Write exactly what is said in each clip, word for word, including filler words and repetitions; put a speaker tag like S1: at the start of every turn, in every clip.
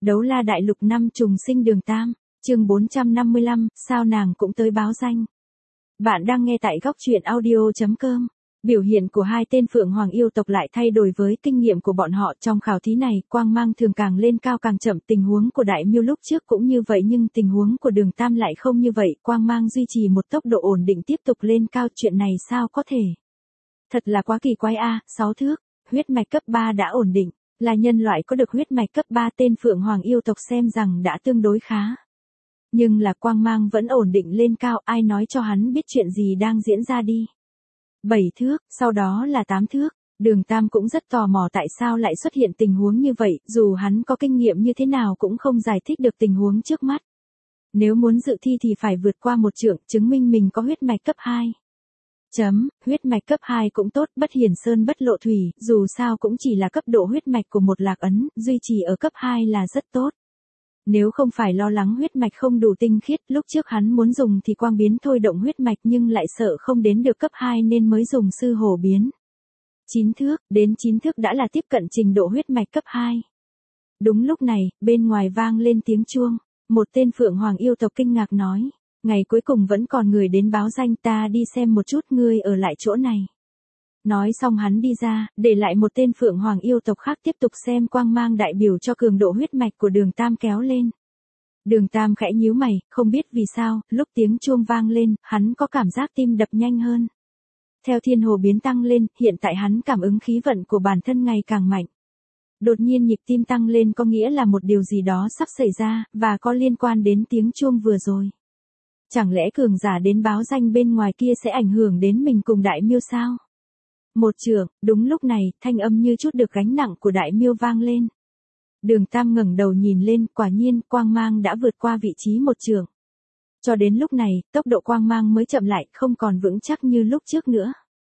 S1: Đấu la đại lục năm trùng sinh Đường Tam, chương bốn trăm năm mươi lăm, sao nàng cũng tới báo danh. Bạn đang nghe tại góc truyện audio chấm com. Biểu hiện của hai tên Phượng Hoàng yêu tộc lại thay đổi với kinh nghiệm của bọn họ trong khảo thí này, quang mang thường càng lên cao càng chậm. Tình huống của Đại Miêu lúc trước cũng như vậy nhưng tình huống của Đường Tam lại không như vậy, quang mang duy trì một tốc độ ổn định tiếp tục lên cao, chuyện này sao có thể? Thật là quá kỳ quái a, sáu thước, huyết mạch cấp ba đã ổn định, là nhân loại có được huyết mạch cấp ba tên Phượng Hoàng yêu tộc xem rằng đã tương đối khá. Nhưng là quang mang vẫn ổn định lên cao, ai nói cho hắn biết chuyện gì đang diễn ra đi. bảy thước, sau đó là tám thước, Đường Tam cũng rất tò mò tại sao lại xuất hiện tình huống như vậy, dù hắn có kinh nghiệm như thế nào cũng không giải thích được tình huống trước mắt. Nếu muốn dự thi thì phải vượt qua một trượng, chứng minh mình có huyết mạch cấp hai. Chấm, huyết mạch cấp hai cũng tốt, bất hiển sơn bất lộ thủy, dù sao cũng chỉ là cấp độ huyết mạch của một lạc ấn, duy trì ở cấp hai là rất tốt. Nếu không phải lo lắng huyết mạch không đủ tinh khiết, lúc trước hắn muốn dùng thì quang biến thôi động huyết mạch nhưng lại sợ không đến được cấp hai nên mới dùng sư hổ biến. chín thước, đến chín thước đã là tiếp cận trình độ huyết mạch cấp hai. Đúng lúc này, bên ngoài vang lên tiếng chuông, một tên Phượng Hoàng yêu tộc kinh ngạc nói, ngày cuối cùng vẫn còn người đến báo danh, ta đi xem một chút, ngươi ở lại chỗ này. Nói xong hắn đi ra, để lại một tên Phượng Hoàng yêu tộc khác tiếp tục xem quang mang đại biểu cho cường độ huyết mạch của Đường Tam kéo lên. Đường Tam khẽ nhíu mày, không biết vì sao, lúc tiếng chuông vang lên, hắn có cảm giác tim đập nhanh hơn. Theo thiên hồ biến tăng lên, hiện tại hắn cảm ứng khí vận của bản thân ngày càng mạnh. Đột nhiên nhịp tim tăng lên có nghĩa là một điều gì đó sắp xảy ra, và có liên quan đến tiếng chuông vừa rồi. Chẳng lẽ cường giả đến báo danh bên ngoài kia sẽ ảnh hưởng đến mình cùng Đại Miêu sao? Một trượng, đúng lúc này, thanh âm như chút được gánh nặng của Đại Miêu vang lên. Đường Tam ngẩng đầu nhìn lên, quả nhiên, quang mang đã vượt qua vị trí một trượng. Cho đến lúc này, tốc độ quang mang mới chậm lại, không còn vững chắc như lúc trước nữa.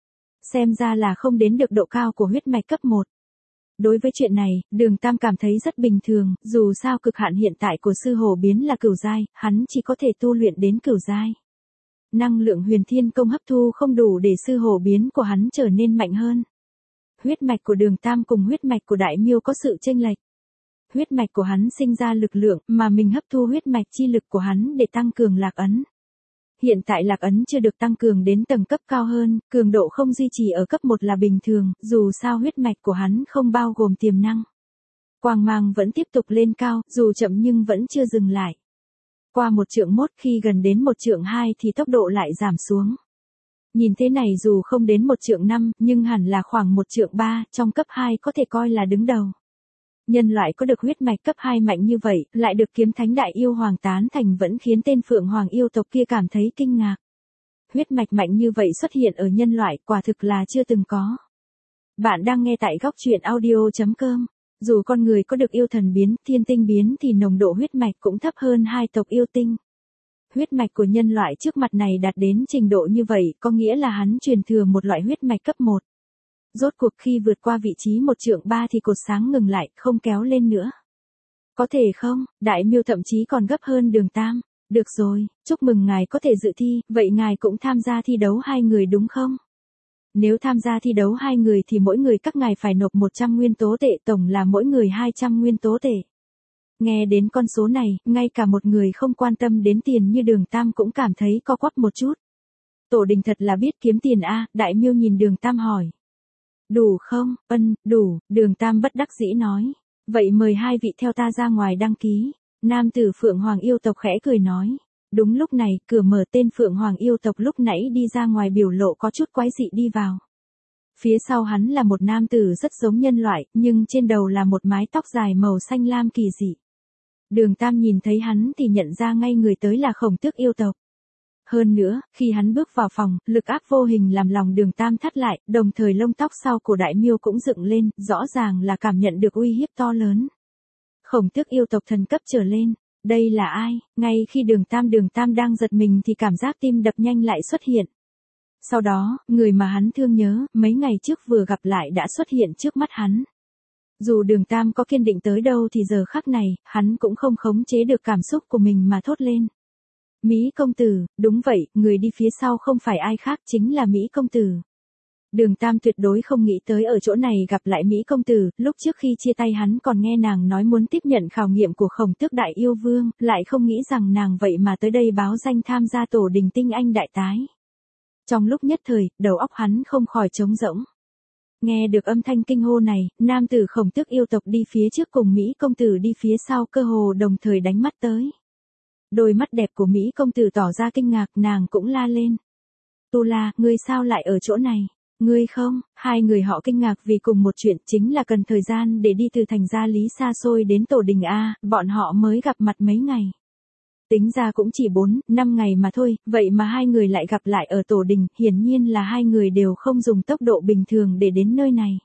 S1: Xem ra là không đến được độ cao của huyết mạch cấp một. Đối với chuyện này, Đường Tam cảm thấy rất bình thường, dù sao cực hạn hiện tại của sư hổ biến là cửu giai, hắn chỉ có thể tu luyện đến cửu giai. Năng lượng huyền thiên công hấp thu không đủ để sư hổ biến của hắn trở nên mạnh hơn. Huyết mạch của Đường Tam cùng huyết mạch của Đại Miêu có sự chênh lệch. Huyết mạch của hắn sinh ra lực lượng mà mình hấp thu huyết mạch chi lực của hắn để tăng cường lạc ấn. Hiện tại lạc ấn chưa được tăng cường đến tầng cấp cao hơn, cường độ không duy trì ở cấp một là bình thường, dù sao huyết mạch của hắn không bao gồm tiềm năng. Quang mang vẫn tiếp tục lên cao, dù chậm nhưng vẫn chưa dừng lại. Qua một trượng mốt, khi gần đến một trượng hai thì tốc độ lại giảm xuống. Nhìn thế này dù không đến một trượng năm, nhưng hẳn là khoảng một trượng ba, trong cấp hai có thể coi là đứng đầu. Nhân loại có được huyết mạch cấp hai mạnh như vậy, lại được kiếm thánh đại yêu hoàng tán thành vẫn khiến tên Phượng Hoàng yêu tộc kia cảm thấy kinh ngạc. Huyết mạch mạnh như vậy xuất hiện ở nhân loại, quả thực là chưa từng có. Bạn đang nghe tại góc truyện audio chấm com. Dù con người có được yêu thần biến, thiên tinh biến thì nồng độ huyết mạch cũng thấp hơn hai tộc yêu tinh. Huyết mạch của nhân loại trước mặt này đạt đến trình độ như vậy, có nghĩa là hắn truyền thừa một loại huyết mạch cấp một. Rốt cuộc khi vượt qua vị trí một trượng ba thì cột sáng ngừng lại, không kéo lên nữa. Có thể không, Đại Miêu thậm chí còn gấp hơn Đường Tam. Được rồi, chúc mừng ngài có thể dự thi, vậy ngài cũng tham gia thi đấu hai người đúng không? Nếu tham gia thi đấu hai người thì mỗi người các ngài phải nộp một trăm nguyên tố tệ, tổng là mỗi người hai trăm nguyên tố tệ. Nghe đến con số này, ngay cả một người không quan tâm đến tiền như Đường Tam cũng cảm thấy co quắp một chút. Tổ đình thật là biết kiếm tiền a, Đại Miêu nhìn Đường Tam hỏi. Đủ không? Ân, đủ, Đường Tam bất đắc dĩ nói. Vậy mời hai vị theo ta ra ngoài đăng ký. Nam tử Phượng Hoàng yêu tộc khẽ cười nói. Đúng lúc này, cửa mở, tên Phượng Hoàng yêu tộc lúc nãy đi ra ngoài biểu lộ có chút quái dị đi vào. Phía sau hắn là một nam tử rất giống nhân loại, nhưng trên đầu là một mái tóc dài màu xanh lam kỳ dị. Đường Tam nhìn thấy hắn thì nhận ra ngay người tới là Khổng Tước yêu tộc. Hơn nữa, khi hắn bước vào phòng, lực áp vô hình làm lòng Đường Tam thắt lại, đồng thời lông tóc sau của Đại Miêu cũng dựng lên, rõ ràng là cảm nhận được uy hiếp to lớn. Khổng Tước yêu tộc thần cấp trở lên, đây là ai? Ngay khi Đường Tam Đường Tam đang giật mình thì cảm giác tim đập nhanh lại xuất hiện. Sau đó, người mà hắn thương nhớ, mấy ngày trước vừa gặp lại đã xuất hiện trước mắt hắn. Dù Đường Tam có kiên định tới đâu thì giờ khắc này, hắn cũng không khống chế được cảm xúc của mình mà thốt lên. Mỹ công tử, đúng vậy, người đi phía sau không phải ai khác chính là Mỹ công tử. Đường Tam tuyệt đối không nghĩ tới ở chỗ này gặp lại Mỹ công tử, lúc trước khi chia tay hắn còn nghe nàng nói muốn tiếp nhận khảo nghiệm của Khổng Tước Đại Yêu Vương, lại không nghĩ rằng nàng vậy mà tới đây báo danh tham gia tổ đình tinh anh đại tái. Trong lúc nhất thời, đầu óc hắn không khỏi trống rỗng. Nghe được âm thanh kinh hô này, nam tử Khổng Tước yêu tộc đi phía trước cùng Mỹ công tử đi phía sau cơ hồ đồng thời đánh mắt tới. Đôi mắt đẹp của Mỹ công tử tỏ ra kinh ngạc, nàng cũng la lên. Tu La, ngươi sao lại ở chỗ này? Ngươi không? Hai người họ kinh ngạc vì cùng một chuyện, chính là cần thời gian để đi từ thành Gia Lý xa xôi đến tổ đình A, bọn họ mới gặp mặt mấy ngày. Tính ra cũng chỉ bốn, năm ngày mà thôi, vậy mà hai người lại gặp lại ở tổ đình, hiển nhiên là hai người đều không dùng tốc độ bình thường để đến nơi này.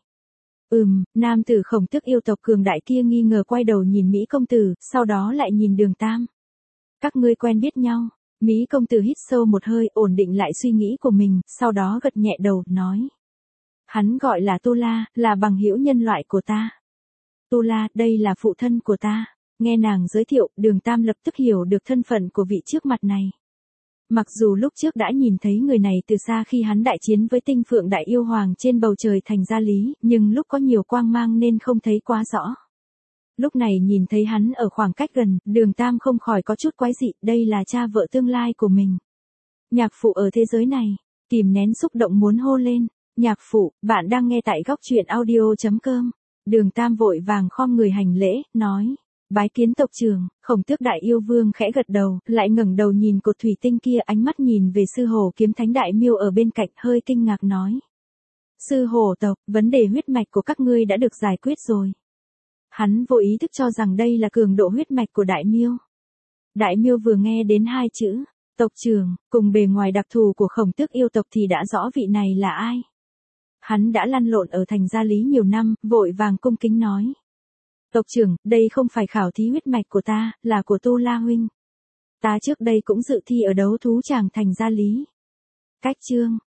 S1: Ừm, nam tử Khổng Tước yêu tộc cường đại kia nghi ngờ quay đầu nhìn Mỹ công tử, sau đó lại nhìn Đường Tam. Các ngươi quen biết nhau. Mỹ công tử hít sâu một hơi, ổn định lại suy nghĩ của mình, sau đó gật nhẹ đầu, nói. Hắn gọi là Tu La, là bằng hữu nhân loại của ta. Tu La, đây là phụ thân của ta. Nghe nàng giới thiệu, Đường Tam lập tức hiểu được thân phận của vị trước mặt này. Mặc dù lúc trước đã nhìn thấy người này từ xa khi hắn đại chiến với tinh phượng đại yêu hoàng trên bầu trời thành Gia Lý, nhưng lúc có nhiều quang mang nên không thấy quá rõ. Lúc này nhìn thấy hắn ở khoảng cách gần, Đường Tam không khỏi có chút quái dị, đây là cha vợ tương lai của mình. Nhạc phụ ở thế giới này, kìm nén xúc động muốn hô lên. Nhạc phụ, bạn đang nghe tại góc truyện audio chấm com. Đường Tam vội vàng khom người hành lễ, nói. Bái kiến tộc trưởng. Khổng Tước Đại Yêu Vương khẽ gật đầu, lại ngẩng đầu nhìn cột thủy tinh kia, ánh mắt nhìn về sư hổ kiếm thánh đại miêu ở bên cạnh, hơi kinh ngạc nói. Sư hổ tộc, vấn đề huyết mạch của các ngươi đã được giải quyết rồi. Hắn vô ý thức cho rằng đây là cường độ huyết mạch của đại miêu. Đại miêu vừa nghe đến hai chữ, tộc trưởng, cùng bề ngoài đặc thù của Khổng Tước yêu tộc thì đã rõ vị này là ai. Hắn đã lăn lộn ở thành Gia Lý nhiều năm, vội vàng cung kính nói. Tộc trưởng, đây không phải khảo thí huyết mạch của ta, là của Tu La huynh. Ta trước đây cũng dự thi ở đấu thú tràng thành Gia Lý. Cách chương,